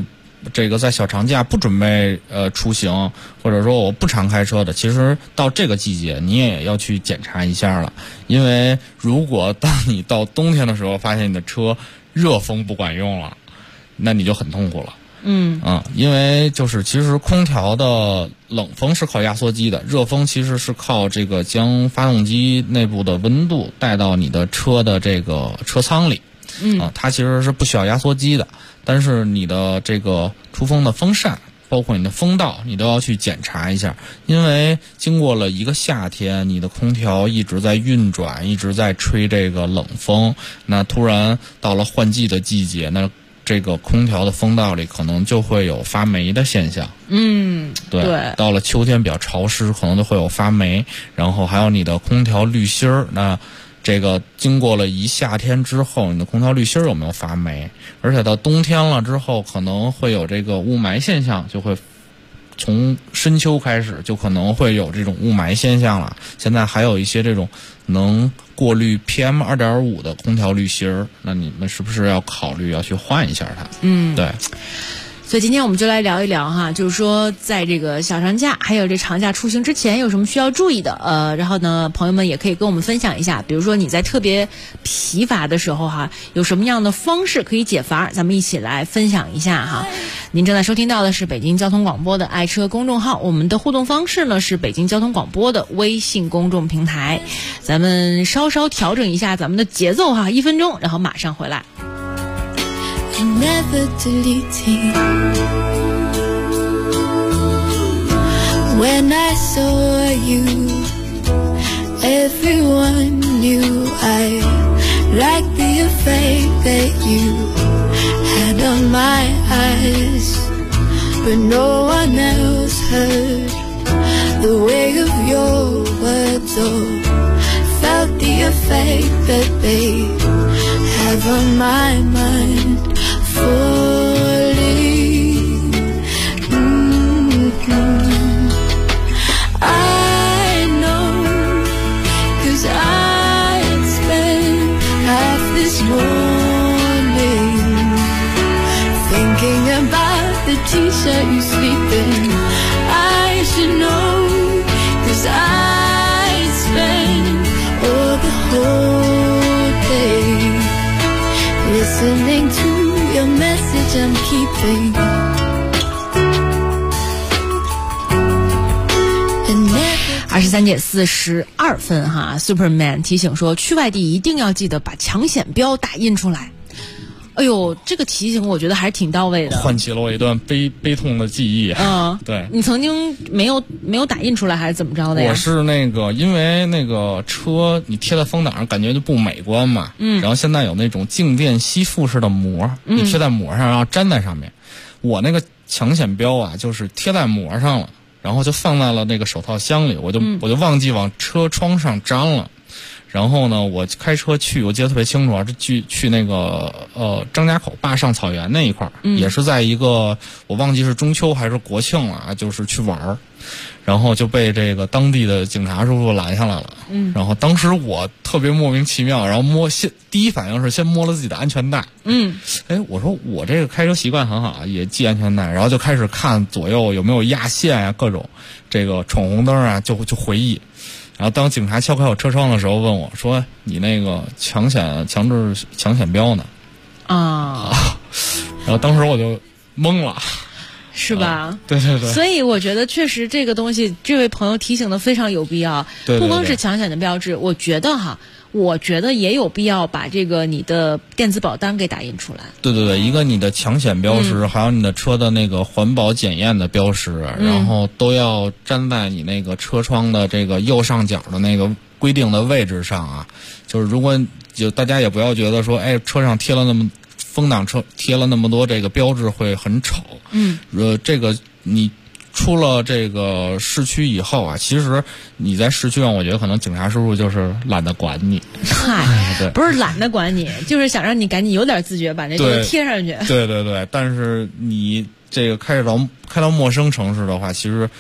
这个在小长假不准备出行，或者说我不常开车的，其实到这个季节你也要去检查一下了，因为如果当你到冬天的时候发现你的车热风不管用了，那你就很痛苦了。因为就是其实空调的冷风是靠压缩机的，热风其实是靠这个将发动机内部的温度带到你的车的这个车舱里。它其实是不需要压缩机的，但是你的这个出风的风扇，包括你的风道，你都要去检查一下，因为经过了一个夏天，你的空调一直在运转，一直在吹这个冷风，那突然到了换季的季节，那这个空调的风道里可能就会有发霉的现象。对，到了秋天比较潮湿，可能就会有发霉，然后还有你的空调滤芯儿，那这个经过了一夏天之后，你的空调滤芯儿有没有发霉？而且到冬天了之后，可能会有这个雾霾现象，就会从深秋开始就可能会有这种雾霾现象了。现在还有一些这种能过滤 PM2.5 的空调滤芯儿，那你们是不是要考虑要去换一下它？对。 所以今天我们就来聊一聊哈，就是说在这个小长假还有这长假出行之前有什么需要注意的，然后呢朋友们也可以跟我们分享一下，比如说你在特别疲乏的时候哈，有什么样的方式可以解乏，咱们一起来分享一下哈。您正在收听到的是北京交通广播的爱车公众号，我们的互动方式呢是北京交通广播的微信公众平台。咱们稍稍调整一下咱们的节奏哈，1分钟，然后马上回来。 Never deleting. When I saw you, everyone knew I liked the effect that you had on my eyes, but no one else heard the weight of your words or felt the effect that they have on my mind.I know, 'cause I'd spent half this morning thinking about the t-shirt you sleep in. I should know, 'cause I'd spent all the whole day listening to your message I'm keeping.23:42 哈 Superman 提醒说，去外地一定要记得把抢险标打印出来。哎呦，这个提醒我觉得还是挺到位的， 唤起了我一段悲痛的记忆。对， 你曾经没有打印出来还是怎么着的呀？ 我是因为那个车你贴在风挡上感觉就不美观嘛，然后现在有那种静电吸附式的膜，你贴在膜上然后粘在上面。我那个抢险标啊，就是贴在膜上了，然后就放在了那个手套箱里，我就忘记往车窗上粘了。然后呢，我开车去，我记得特别清楚啊，去那个张家口坝上草原那一块儿，也是在一个我忘记是中秋还是国庆了啊，就是去玩儿，然后就被这个当地的警察叔叔拦下来了。然后当时我特别莫名其妙，然后第一反应是先摸了自己的安全带。我说我这个开车习惯很好啊，也系安全带，然后就开始看左右有没有压线啊，各种这个闯红灯啊，就回忆。然后当警察敲开我车窗的时候，问我说：“你那个强制抢险标呢？”然后当时我就懵了， 是吧？ 对。 所以我觉得确实这个东西，这位朋友提醒的非常有必要。 对， 不光是抢险的标志，我觉得也有必要把这个你的电子保单给打印出来。 对，一个你的抢险标识，还有你的车的那个环保检验的标识，然后都要粘在你那个车窗的这个右上角的那个规定的位置上啊。就是如果大家也不要觉得说，车上贴了风挡车贴了那么多这个标志会很丑。这个你出了这个市区以后啊，其实你在市区上，我觉得可能警察叔叔就是懒得管你。 对，不是懒得管你，就是想让你赶紧有点自觉，把这东西贴上去。 对，但是你这个开到陌生城市的话，其实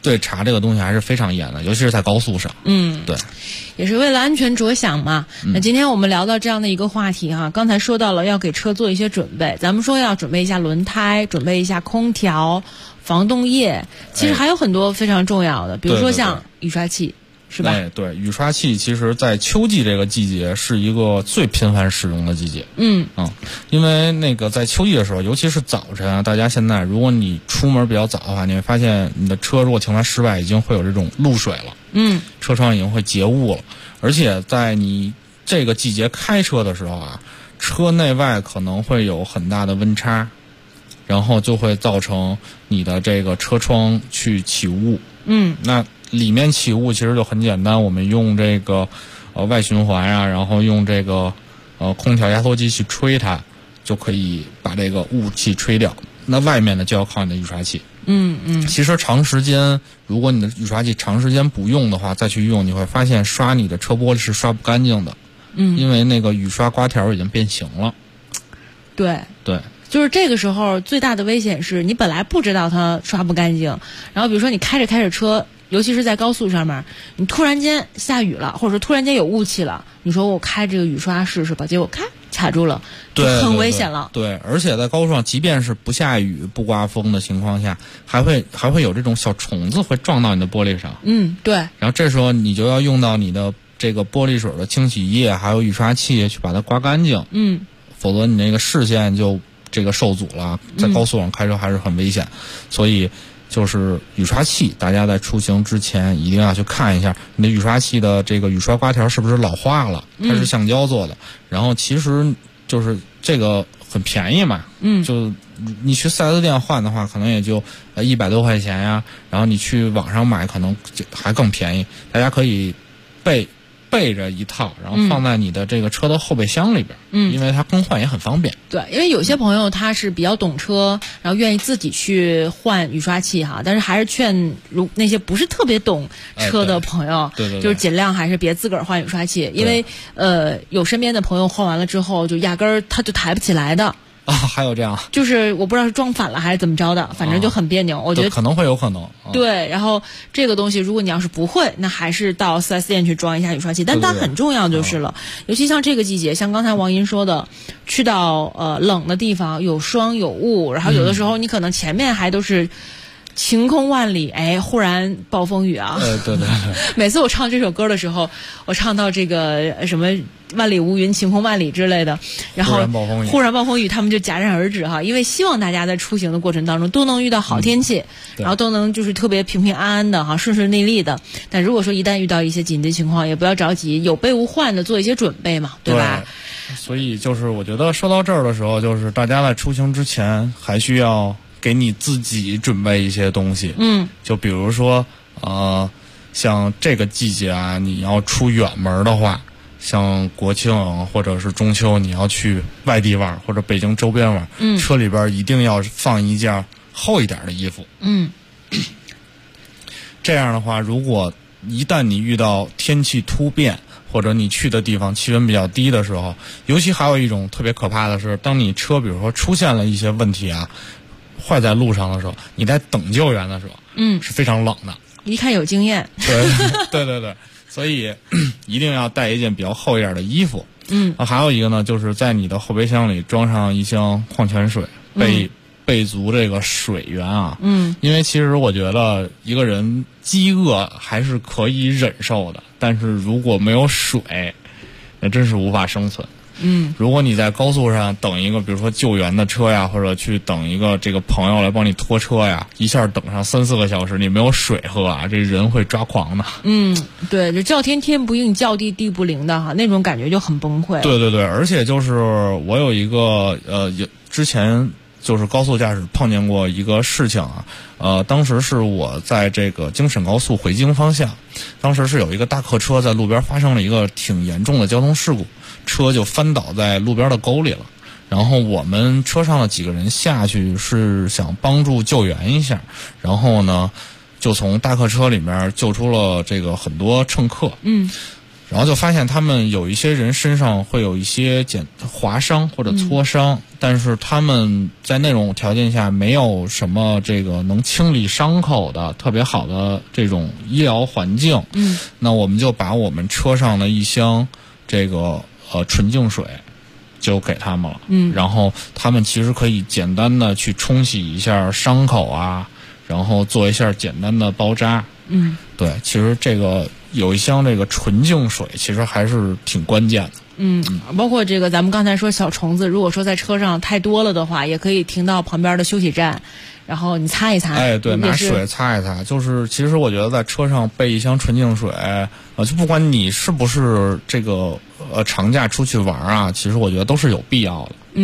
对查这个东西还是非常严的，尤其是在高速上。对， 也是为了安全着想嘛。那今天我们聊到这样的一个话题哈，刚才说到了要给车做一些准备，咱们说要准备一下轮胎，准备一下空调、防冻液，其实还有很多非常重要的，比如说像雨刷器。是吧？ 对，雨刷器其实在秋季这个季节是一个最频繁使用的季节。因为那个在秋季的时候，尤其是早晨啊，大家现在如果你出门比较早的话，你会发现你的车如果停在室外，已经会有这种露水了。车窗已经会结雾了，而且在你这个季节开车的时候啊，车内外可能会有很大的温差，然后就会造成你的这个车窗去起雾。那里面起雾其实就很简单，我们用这个外循环啊，然后用这个空调压缩机去吹它，就可以把这个雾气吹掉。那外面呢就要靠你的雨刷器。其实长时间，如果你的雨刷器长时间不用的话，再去用，你会发现刷你的车玻璃是刷不干净的。因为那个雨刷刮条已经变形了。 对，就是这个时候最大的危险是你本来不知道它刷不干净，然后比如说你开着车，尤其是在高速上面，你突然间下雨了，或者说突然间有雾气了，你说我开这个雨刷试试吧，结果卡住了，就很危险了。 对，而且在高速上，即便是不下雨、不刮风的情况下，还会有这种小虫子会撞到你的玻璃上。 对。 然后这时候你就要用到你的这个玻璃水的清洗液，还有雨刷器去把它刮干净。否则你那个视线就这个受阻了，在高速上开车还是很危险。所以就是雨刷器，大家在出行之前一定要去看一下你的雨刷器的这个雨刷刮条是不是老化了，它是橡胶做的。然后其实就是这个很便宜嘛，就你去4S店换的话，可能也就100多块钱呀，然后你去网上买可能还更便宜。大家可以备着一套，然后放在你的这个车的后备箱里边，因为它更换也很方便。 对，因为有些朋友他是比较懂车，然后愿意自己去换雨刷器哈，但是还是劝那些不是特别懂车的朋友， 对， 就是尽量还是别自个儿换雨刷器，因为有身边的朋友换完了之后，就压根儿他就抬不起来的。 还有这样， 就是我不知道是撞反了还是怎么着的，反正就很别扭。我觉得可能会有可能。 对，然后这个东西如果你要是不会，那还是到 4S 店去装一下雨刷器。但它很重要就是了，尤其像这个季节，像刚才王银说的，去到冷的地方，有霜有雾，然后有的时候你可能前面还都是晴空万里，忽然暴风雨啊！ 对。 每次我唱这首歌的时候，我唱到这个什么万里无云，晴空万里之类的，然后忽然暴风雨，他们就戛然而止哈，因为希望大家在出行的过程当中都能遇到好天气，然后都能就是特别平平安安的哈，顺顺利利的。但如果说一旦遇到一些紧急情况，也不要着急，有备无患的做一些准备嘛，对吧？ 所以就是我觉得说到这儿的时候，就是大家在出行之前还需要给你自己准备一些东西。就比如说像这个季节啊，你要出远门的话，像国庆或者是中秋，你要去外地玩或者北京周边玩，车里边一定要放一件厚一点的衣服。这样的话，如果一旦你遇到天气突变，或者你去的地方气温比较低的时候，尤其还有一种特别可怕的是，当你车比如说出现了一些问题啊，坏在路上的时候，你在等救援的时候，是非常冷的。 一看有经验。 对，所以一定要带一件比较厚一点的衣服。还有一个呢，就是在你的后备箱里装上一箱矿泉水，备足这个水源啊。因为其实我觉得一个人饥饿还是可以忍受的，但是如果没有水，那真是无法生存。如果你在高速上等一个比如说救援的车呀，或者去等一个这个朋友来帮你拖车呀，一下等上3-4个小时，你没有水喝啊，这人会抓狂的。 对，就叫天天不应，叫地地不灵的哈，那种感觉就很崩溃。 对，而且就是我有一个之前就是高速驾驶碰见过一个事情啊，当时是我在这个京沈高速回京方向，当时是有一个大客车在路边发生了一个挺严重的交通事故，车就翻倒在路边的沟里了。然后我们车上的几个人下去是想帮助救援一下，然后呢就从大客车里面救出了这个很多乘客。 然后就发现他们有一些人身上会有一些划伤或者挫伤，但是他们在那种条件下没有什么这个能清理伤口的特别好的这种医疗环境。那我们就把我们车上的一箱这个纯净水就给他们了。然后他们其实可以简单的去冲洗一下伤口啊，然后做一下简单的包扎。对，其实这个有一箱这个纯净水其实还是挺关键的。 包括这个咱们刚才说小虫子，如果说在车上太多了的话，也可以停到旁边的休息站，然后你擦一擦。 对，拿水擦一擦。就是其实我觉得在车上备一箱纯净水，就不管你是不是这个长假出去玩啊，其实我觉得都是有必要的。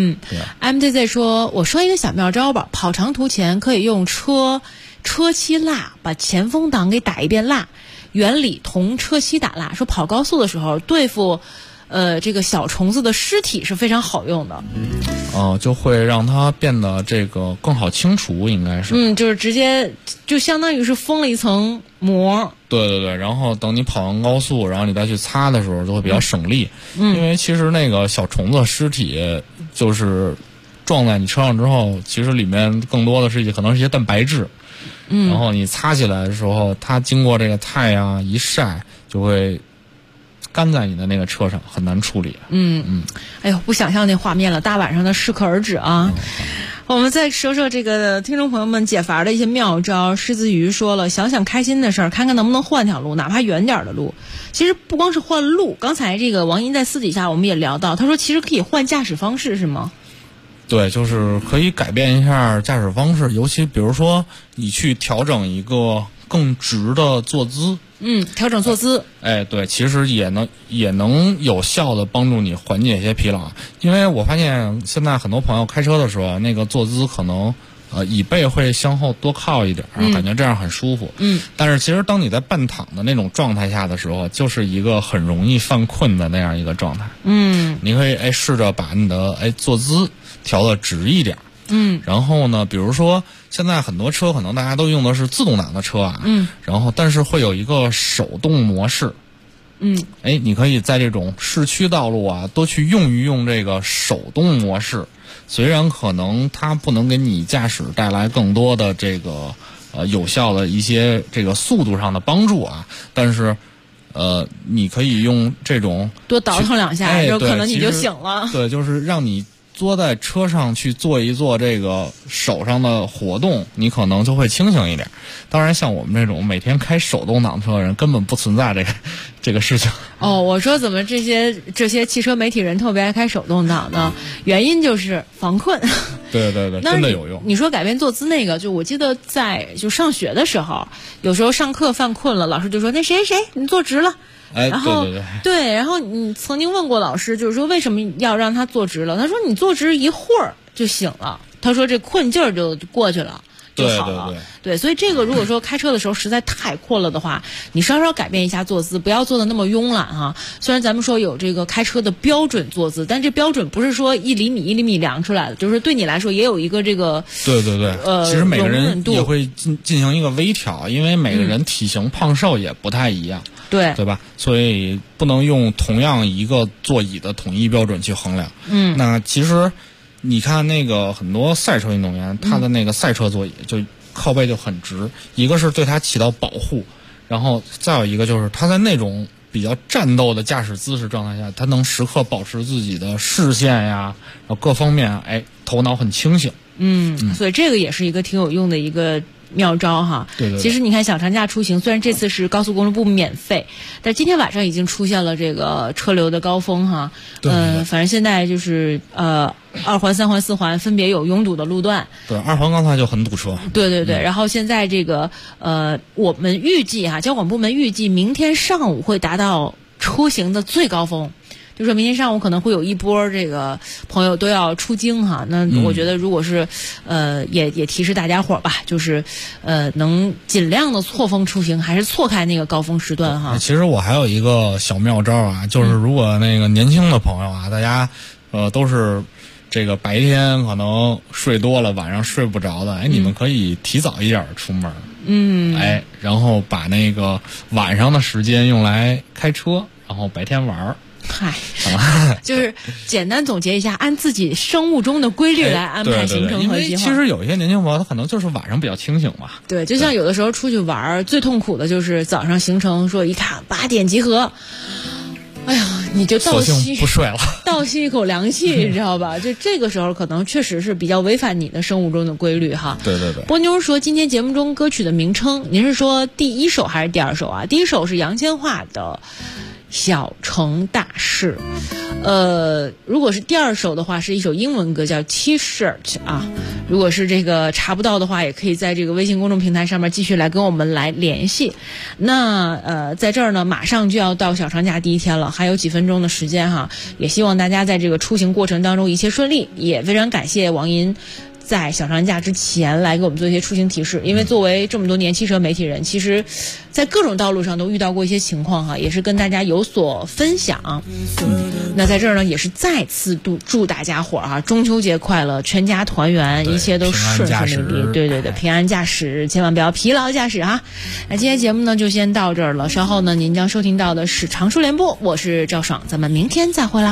MZZ 说，我说一个小妙招吧，跑长途前可以用车漆蜡把前风挡给打一遍蜡，原理同车漆打蜡。说跑高速的时候对付这个小虫子的尸体是非常好用的。 就会让它变得这个更好清除，应该是。 就是直接就相当于是封了一层膜。 对，然后等你跑完高速，然后你再去擦的时候就会比较省力。因为其实那个小虫子尸体就是撞在你车上之后，其实里面更多的是可能是一些蛋白质。然后你擦起来的时候，它经过这个太阳一晒，就会干在你的那个车上，很难处理。 哎呦，不想象那画面了，大晚上的适可而止啊。我们再说说这个听众朋友们解乏的一些妙招。狮子鱼说了，想想开心的事儿，看看能不能换条路，哪怕远点的路。其实不光是换路，刚才这个王英在私底下我们也聊到，他说其实可以换驾驶方式，是吗？ 对，就是可以改变一下驾驶方式，尤其比如说你去调整一个更直的坐姿。 调整坐姿。 对，其实也能有效的帮助你缓解一些疲劳。因为我发现现在很多朋友开车的时候，那个坐姿可能椅背会向后多靠一点，感觉这样很舒服。但是其实当你在半躺的那种状态下的时候，就是一个很容易犯困的那样一个状态。你可以试着把你的坐姿调得直一点。然后呢，比如说现在很多车可能大家都用的是自动挡的车啊，然后但是会有一个手动模式。你可以在这种市区道路啊，多去用一用这个手动模式。虽然可能它不能给你驾驶带来更多的这个有效的一些这个速度上的帮助啊，但是你可以用这种多倒腾两下，就可能你就醒了。 对，就是让你坐在车上去做一做这个手上的活动，你可能就会清醒一点。当然像我们这种每天开手动挡车的人根本不存在这个事情。 我说怎么这些汽车媒体人特别爱开手动挡呢？原因就是防困。 对，真的有用。 你说改变坐姿那个，就我记得就上学的时候，有时候上课犯困了，老师就说那谁你坐直了。然后对， 然后你曾经问过老师，就是说为什么要让他坐直了？他说你坐直一会儿就醒了，他说这困劲儿就过去了。就好了。对，所以这个如果说开车的时候实在太困了的话，你稍稍改变一下坐姿，不要坐的那么慵懒哈。虽然咱们说有这个开车的标准坐姿，但这标准不是说1厘米1厘米量出来的，就是对你来说也有一个这个对，其实每个人也会进行一个微调，因为每个人体型胖瘦也不太一样。对吧？所以不能用同样一个座椅的统一标准去衡量。那其实你看那个很多赛车运动员，他的那个赛车座椅就靠背就很直，一个是对他起到保护，然后再有一个就是他在那种比较战斗的驾驶姿势状态下，他能时刻保持自己的视线呀，然后各方面头脑很清醒。 所以这个也是一个挺有用的一个妙招哈。 对。 其实你看小长假出行，虽然这次是高速公路不免费，但今天晚上已经出现了这个车流的高峰哈。反正现在就是2环、3环、4环分别有拥堵的路段。 对，2环刚才就很堵车。 对。然后现在这个我们预计交管部门预计明天上午会达到出行的最高峰。就说明天上午可能会有一波这个朋友都要出京哈，那我觉得如果是也提示大家伙吧，就是能尽量的错峰出行，还是错开那个高峰时段哈。 其实我还有一个小妙招啊，就是如果那个年轻的朋友啊，大家都是这个白天可能睡多了，晚上睡不着的，你们可以提早一点出门。然后把那个晚上的时间用来开车。 然后白天玩。 嗨，就是简单总结一下，按自己生物钟的规律来安排行程和计划。 其实有一些年轻朋友他可能就是晚上比较清醒嘛。 对，就像有的时候出去玩，最痛苦的就是早上行程说一看8点集合，哎呀，你就倒吸不睡了， 倒吸一口凉气，你知道吧？就这个时候可能确实是比较违反你的生物钟的规律哈。 对对对。 波妞说，今天节目中歌曲的名称，您是说第一首还是第二首啊？第一首是杨千嬅的小城大事，如果是第二首的话，是一首英文歌叫 T-shirt 啊。如果是这个查不到的话，也可以在这个微信公众平台上面继续来跟我们来联系。那在这儿呢，马上就要到小长假第一天了，还有几分钟的时间哈，也希望大家在这个出行过程当中一切顺利。也非常感谢王银在小长假之前来给我们做一些出行提示，因为作为这么多年汽车媒体人，其实在各种道路上都遇到过一些情况哈，也是跟大家有所分享。那在这儿呢，也是再次祝大家伙哈，中秋节快乐，全家团圆，一切都顺顺利利。对对对，平安驾驶，千万不要疲劳驾驶哈。那今天节目呢就先到这儿了，稍后呢您将收听到的是常数联播，我是赵爽，咱们明天再会啦。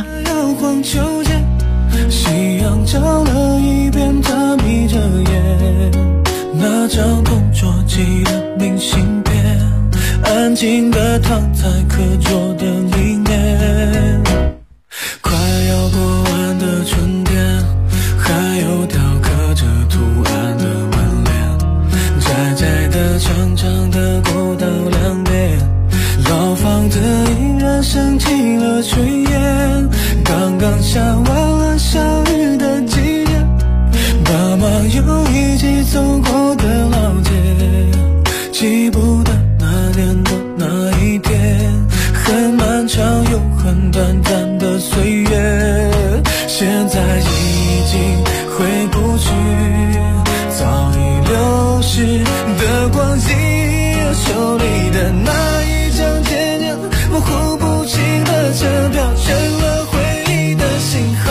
夕阳照了一遍，他眯着眼，那张同桌寄的明信片，安静地躺在课桌的里面。快要过完的春天，还有条刻着图案的门帘，窄窄的长长的过道两边，老房子依然升起了炊烟，刚刚下完了小雨的季节，爸妈又一起走过的老街，记不得那年的那一天，很漫长又很短暂的岁月，现在已经回不去早已流逝的光阴，手里的那一张渐渐模糊不清的车票，成了回忆的信号。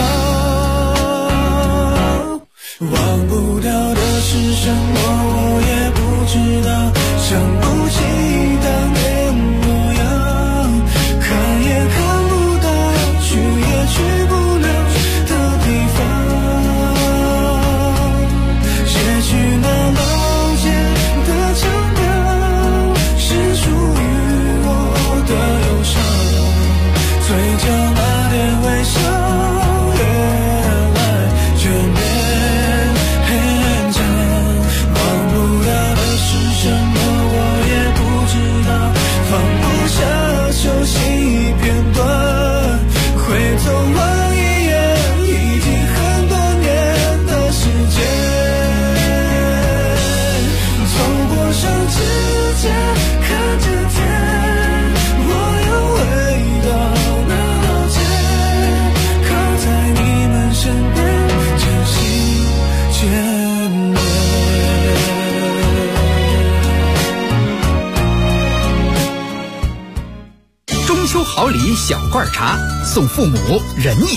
忘不掉的是什么我也不知道，想不起当年模样，看也看不到，去也去不了的地方，也许那老街的腔调是属于我的忧伤，嘴角那点微笑越来越勉强，忘不掉的是什么我也不知道，放不下熟悉片段，回头望一眼已经很多年的时间，走过上指尖看着天，我又回到那老街，靠在你们身边渐行渐远。 中秋好礼小罐茶，送父母仁义。